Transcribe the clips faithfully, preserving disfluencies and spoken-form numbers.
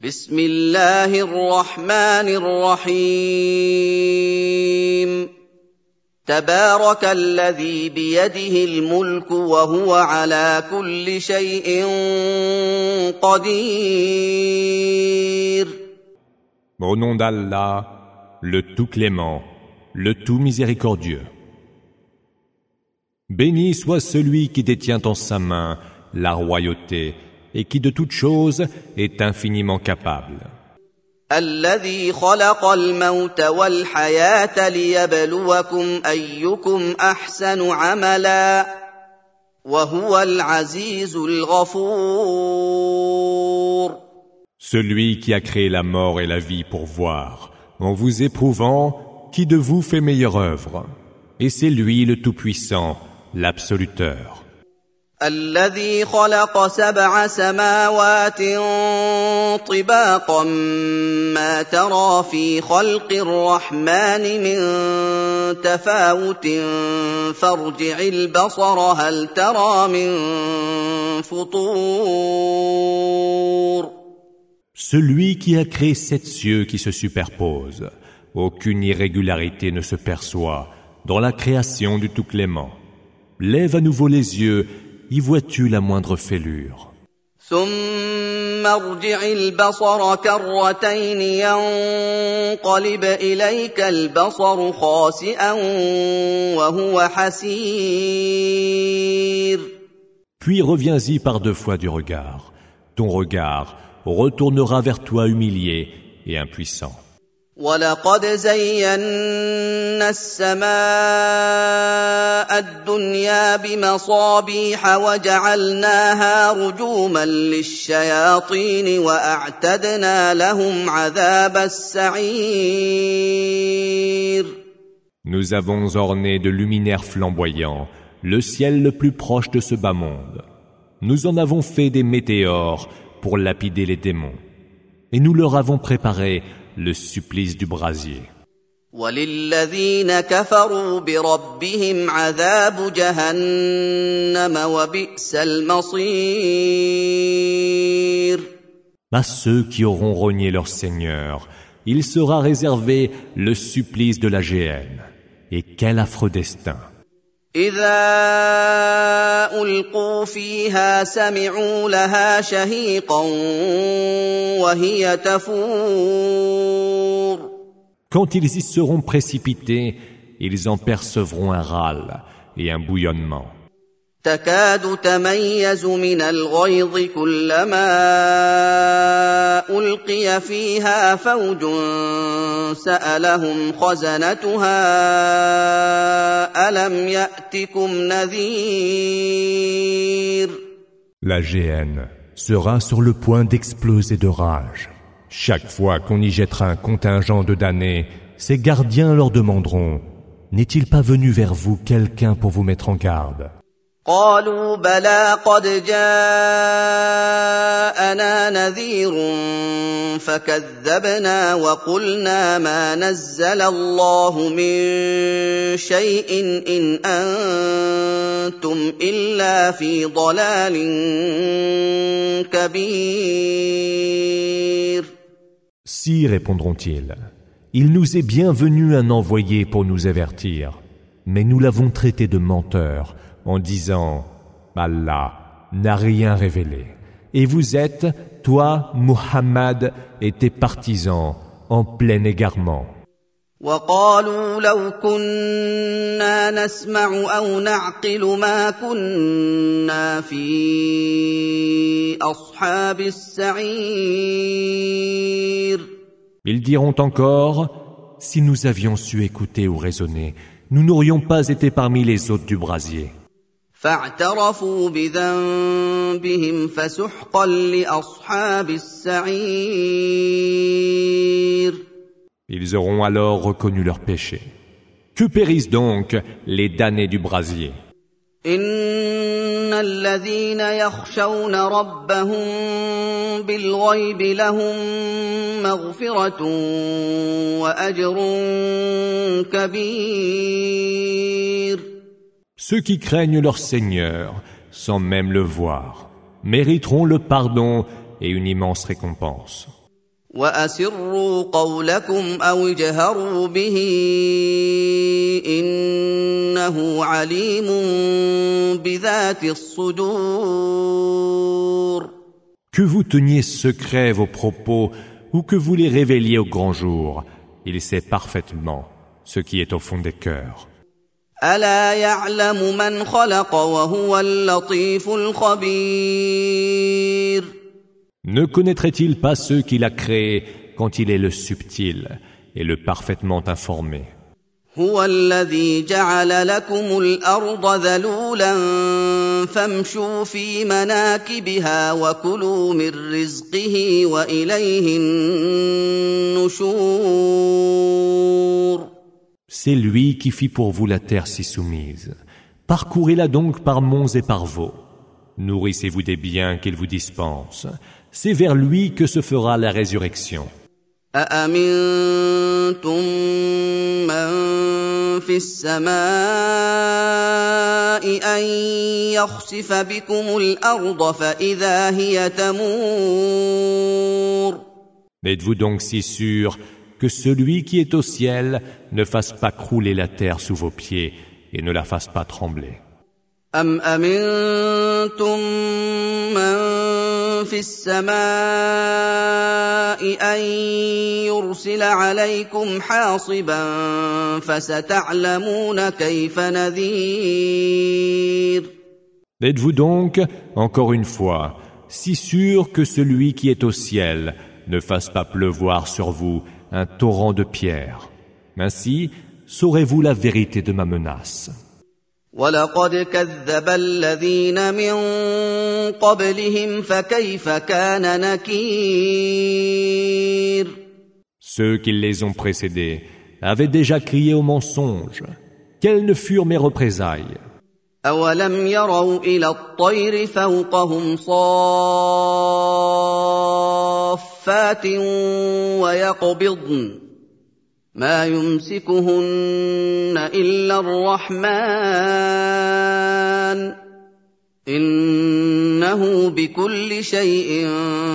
بسم الله الرحمن الرحيم تبارك الذي بيده الملك وهو على كل شيء قدير. Au nom d'Allah, le tout clément, le tout miséricordieux. Béni soit celui qui détient en sa main la royauté et qui de toute chose est infiniment capable. الذي خلق الموت والحياة ليبلوكم أيكم أحسن عملا وهو العزيز الغفور. Celui qui a créé la mort et la vie pour voir, en vous éprouvant, qui de vous fait meilleure œuvre. Et c'est lui le Tout-Puissant, l'Absoluteur. الذي خلق سبع سماوات طباقا ما ترى في خلق الرحمن من تفاوت فارجع البصر هل ترى من فطور. Celui qui a créé sept cieux qui se superposent, aucune irrégularité ne se perçoit dans la création du Tout-Clément. Lève à nouveau les yeux, y vois-tu la moindre fêlure? ثم ارجع البصر كرتين ينقلب إليك البصر خاسئا وهو حسير. Puis reviens-y par deux fois du regard. Ton regard retournera vers toi humilié et impuissant. وَلَقَدْ زَيَّنَّا السَّمَاءَ الدُّنْيَا بِمَصَابِيحَ وَجَعَلْنَاهَا رُجُومًا لِلشَّيَاطِينِ وَأَعْتَدْنَا لَهُمْ عَذَابَ السَّعِيرِ. Nous avons orné de luminaires flamboyants le ciel le plus proche de ce bas monde. Nous en avons fait des météores pour lapider les démons. Et nous leur avons préparé le supplice du brasier. وَلِلَّذِينَ كَفَرُوا بِرَبِّهِمْ عَذَابُ جَهَنَّمَ وَبِئْسَ الْمَصِيرُ. À ceux qui auront renié leur Seigneur, il sera réservé le supplice de la géhenne. Et quel affreux destin! إِذَا أُلْقُوا فِيهَا سَمِعُوا لَهَا شَهِيقًا وَهِيَ تَفُورُ. Quand ils y seront précipités, ils en percevront un râle et un bouillonnement. تكاد تميز من الغيظ كلما ألقي فيها فوج سألهم خزنتها ألم يأتكم نذير. La géhenne sera sur le point d'exploser de rage. Chaque fois qu'on y jettera un contingent de damnés, ses gardiens leur demanderont: n'est-il pas venu vers vous quelqu'un pour vous mettre en garde? قالوا بلى قد جاءنا نذير فكذبنا وقلنا ما نزل الله من شيء إن أنتم إلا في ضلال كبير. Si, répondront-ils, il nous est bien venu un envoyé pour nous avertir, mais nous l'avons traité de menteur en disant: Allah n'a rien révélé. Et vous êtes, toi, Muhammad, et tes partisans, en plein égarement. وقالوا لو كنا نسمع أو نعقل ما كنا في أصحاب السعير. Ils diront encore: si nous avions su écouter ou raisonner, nous n'aurions pas été parmi les hôtes du brasier. فاعترفوا بذنبهم فسحقا لأصحاب السعير. Ils auront alors reconnu leur péché. Que périssent donc les damnés du brasier. إن الذين يخشون ربهم بالغيب لهم مغفرة وأجر كبير. Ceux qui craignent leur Seigneur, sans même le voir, mériteront le pardon et une immense récompense. وأسروا قولكم أو اجهروا به إنه عليم بذات الصدور. Que vous teniez secret vos propos ou que vous les révéliez au grand jour, il sait parfaitement ce qui est au fond des cœurs. ألا يعلم من خلق وهو اللطيف الخبير. Ne connaîtrait-il pas ceux qu'il a créés quand il est le subtil et le parfaitement informé? هو الذي جعل لكم الأرض ذلولا فامشوا في مناكبها وكلوا من رزقه وإليه النشور. C'est lui qui fit pour vous la terre si soumise. Parcourez-la donc par monts et par vaux. Nourrissez-vous des biens qu'il vous dispense. C'est vers lui que se fera la résurrection. أأمنتم من في السماء أن يخسف بكم الأرض فإذا هي تمور. Êtes-vous donc si sûr que celui qui est au ciel ne fasse pas crouler la terre sous vos pieds et ne la fasse pas trembler? أم أمنتم من في السماء أن يرسل عليكم حاصبا فستعلمون كيف نذير. Êtes-vous donc, encore une fois, si sûr que celui qui est au ciel ne fasse pas pleuvoir sur vous un torrent de pierres? Ainsi, saurez-vous la vérité de ma menace. وَلَقَدْ كَذَّبَ الَّذِينَ مِن قَبْلِهِمْ فَكَيْفَ كَانَ نَكِيرِ. Ceux qui les ont précédés avaient déjà crié au mensonge. Quelles ne furent mes représailles? أَوَلَمْ يَرَوْا إِلَى الطَّيْرِ فَوْقَهُمْ صَافَّاتٍ وَيَقْبِضْنَ ما يمسكهن إلا الرحمن إنه بكل شيء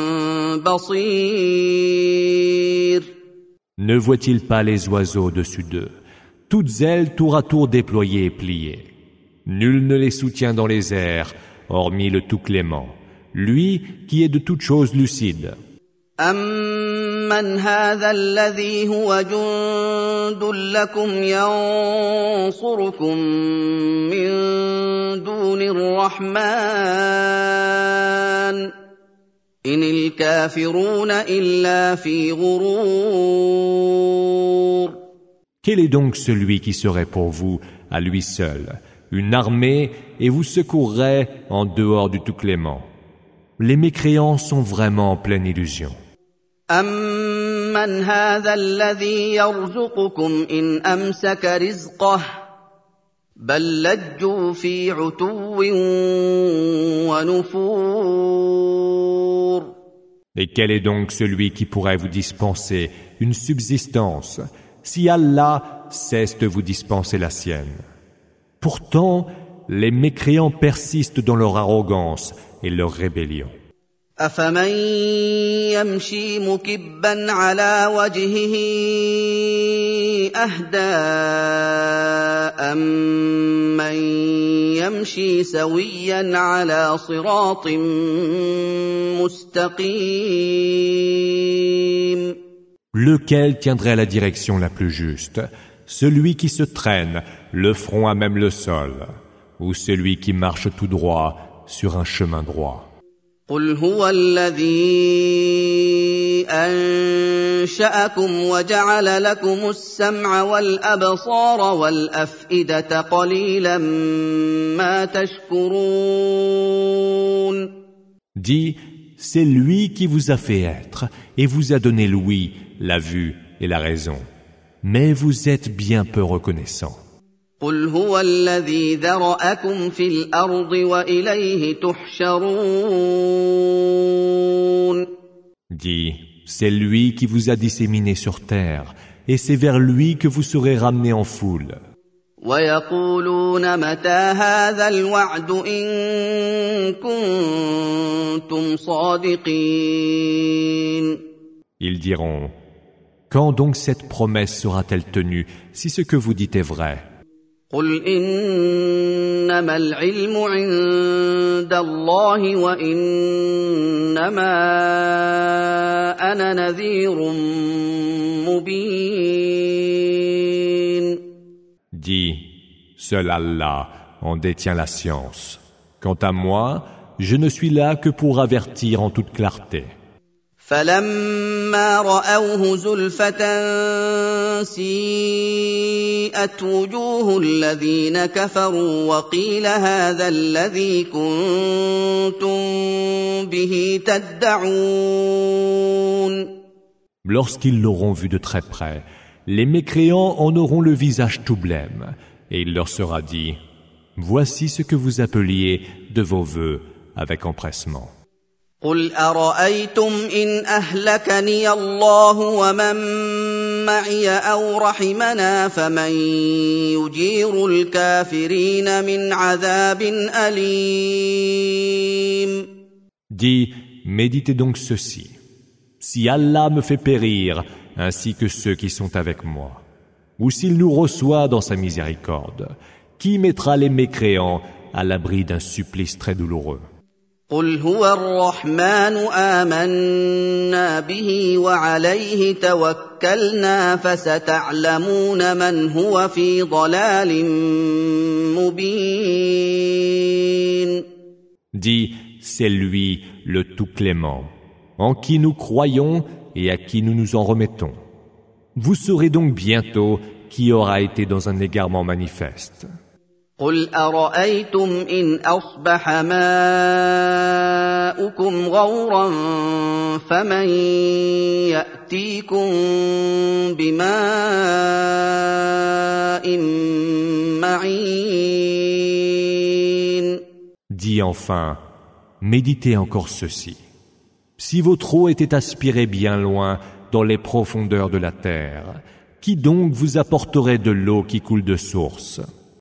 بصير. Ne voit-il pas les oiseaux dessus d'eux, toutes ailes tour à tour déployées et pliées? Nul ne les soutient dans les airs, hormis le tout-clément, lui qui est de toutes choses lucide. أَمَّنْ هَذَا الَّذِي هُوَ جُندٌ لَّكُمْ يَنصُرُكُم مِّن دُونِ الرَّحْمَٰنِ إِنِ الْكَافِرُونَ إِلَّا فِي غُرُورٍ. Quel est donc celui qui serait pour vous, à lui seul, une armée et vous secourrait en dehors du tout-clément? Les mécréants sont vraiment en pleine illusion. أَمَّنْ هَذَا الَّذِي يَرْزُقُكُمْ إِنْ أَمْسَكَ رِزْقَهُ بَل لَّجُّوا فِي عُتُوٍّ وَنُفُورٍ. Et quel est donc celui qui pourrait vous dispenser une subsistance si Allah cesse de vous dispenser la sienne? Pourtant, les mécréants persistent dans leur arrogance et leur rébellion. أَفَمَن يَمْشِي مُكِبًّا عَلَى وَجْهِهِ أَهْدَىٰ أَمَّن يَمْشِي سَوِيًّا عَلَى صِرَاطٍ مُّسْتَقِيمٍ. Lequel tiendrait la direction la plus juste? Celui qui se traîne, le front à même le sol, ou celui qui marche tout droit sur un chemin droit? قُلْ هُوَ الَّذِي أَنشَأَكُمْ وَجَعَلَ لَكُمُ السَّمْعَ وَالْأَبْصَارَ وَالْأَفْئِدَةَ قَلِيلًا مَا تَشْكُرُونَ. Dis, c'est lui qui vous a fait être et vous a donné l'ouïe, la vue et la raison. Mais vous êtes bien peu reconnaissants. قُلْ هُوَ الَّذِي ذَرَأَكُمْ فِي الْأَرْضِ وَإِلَيْهِ تُحْشَرُونَ. Dis, c'est lui qui vous a disséminés sur terre, et c'est vers lui que vous serez ramenés en foule. وَيَقُولُونَ مَتَىٰ هَٰذَا الْوَعْدُ إِن كُنتُمْ صَادِقِينَ. Ils diront: quand donc cette promesse sera-t-elle tenue, si ce que vous dites est vrai? قل إنما العلم عند الله وإنما أنا نذير مبين. Dis, seul Allah en détient la science. Quant à moi, je ne suis là que pour avertir en toute clarté. فلما رأوه زلفة سيئت وجوه الذين كفروا وقيل هذا الذي كنتم به تدعون. Lorsqu'ils l'auront vu de très près, les mécréants en auront le visage tout blême, et il leur sera dit: voici ce que vous appeliez de vos vœux avec empressement. قل أرأيتم إن أهلكني الله ومن معي أو رحمنا فمن يجير الكافرين من عذاب أليم. Dis, méditez donc ceci. Si Allah me fait périr, ainsi que ceux qui sont avec moi, ou s'il nous reçoit dans sa miséricorde, qui mettra les mécréants à l'abri d'un supplice très douloureux? قل هو الرحمن آمنا به وعليه توكلنا فستعلمون من هو في ضلال مبين. Dis, c'est lui le tout clément, en qui nous croyons et à qui nous nous en remettons. Vous saurez donc bientôt qui aura été dans un égarement manifeste. قل أرأيتم إن أصبح ماؤكم غورا فمن يأتيكم بماء معين. Dis enfin, méditez encore ceci. Si votre eau était aspirée bien loin dans les profondeurs de la terre, qui donc vous apporterait de l'eau qui coule de source?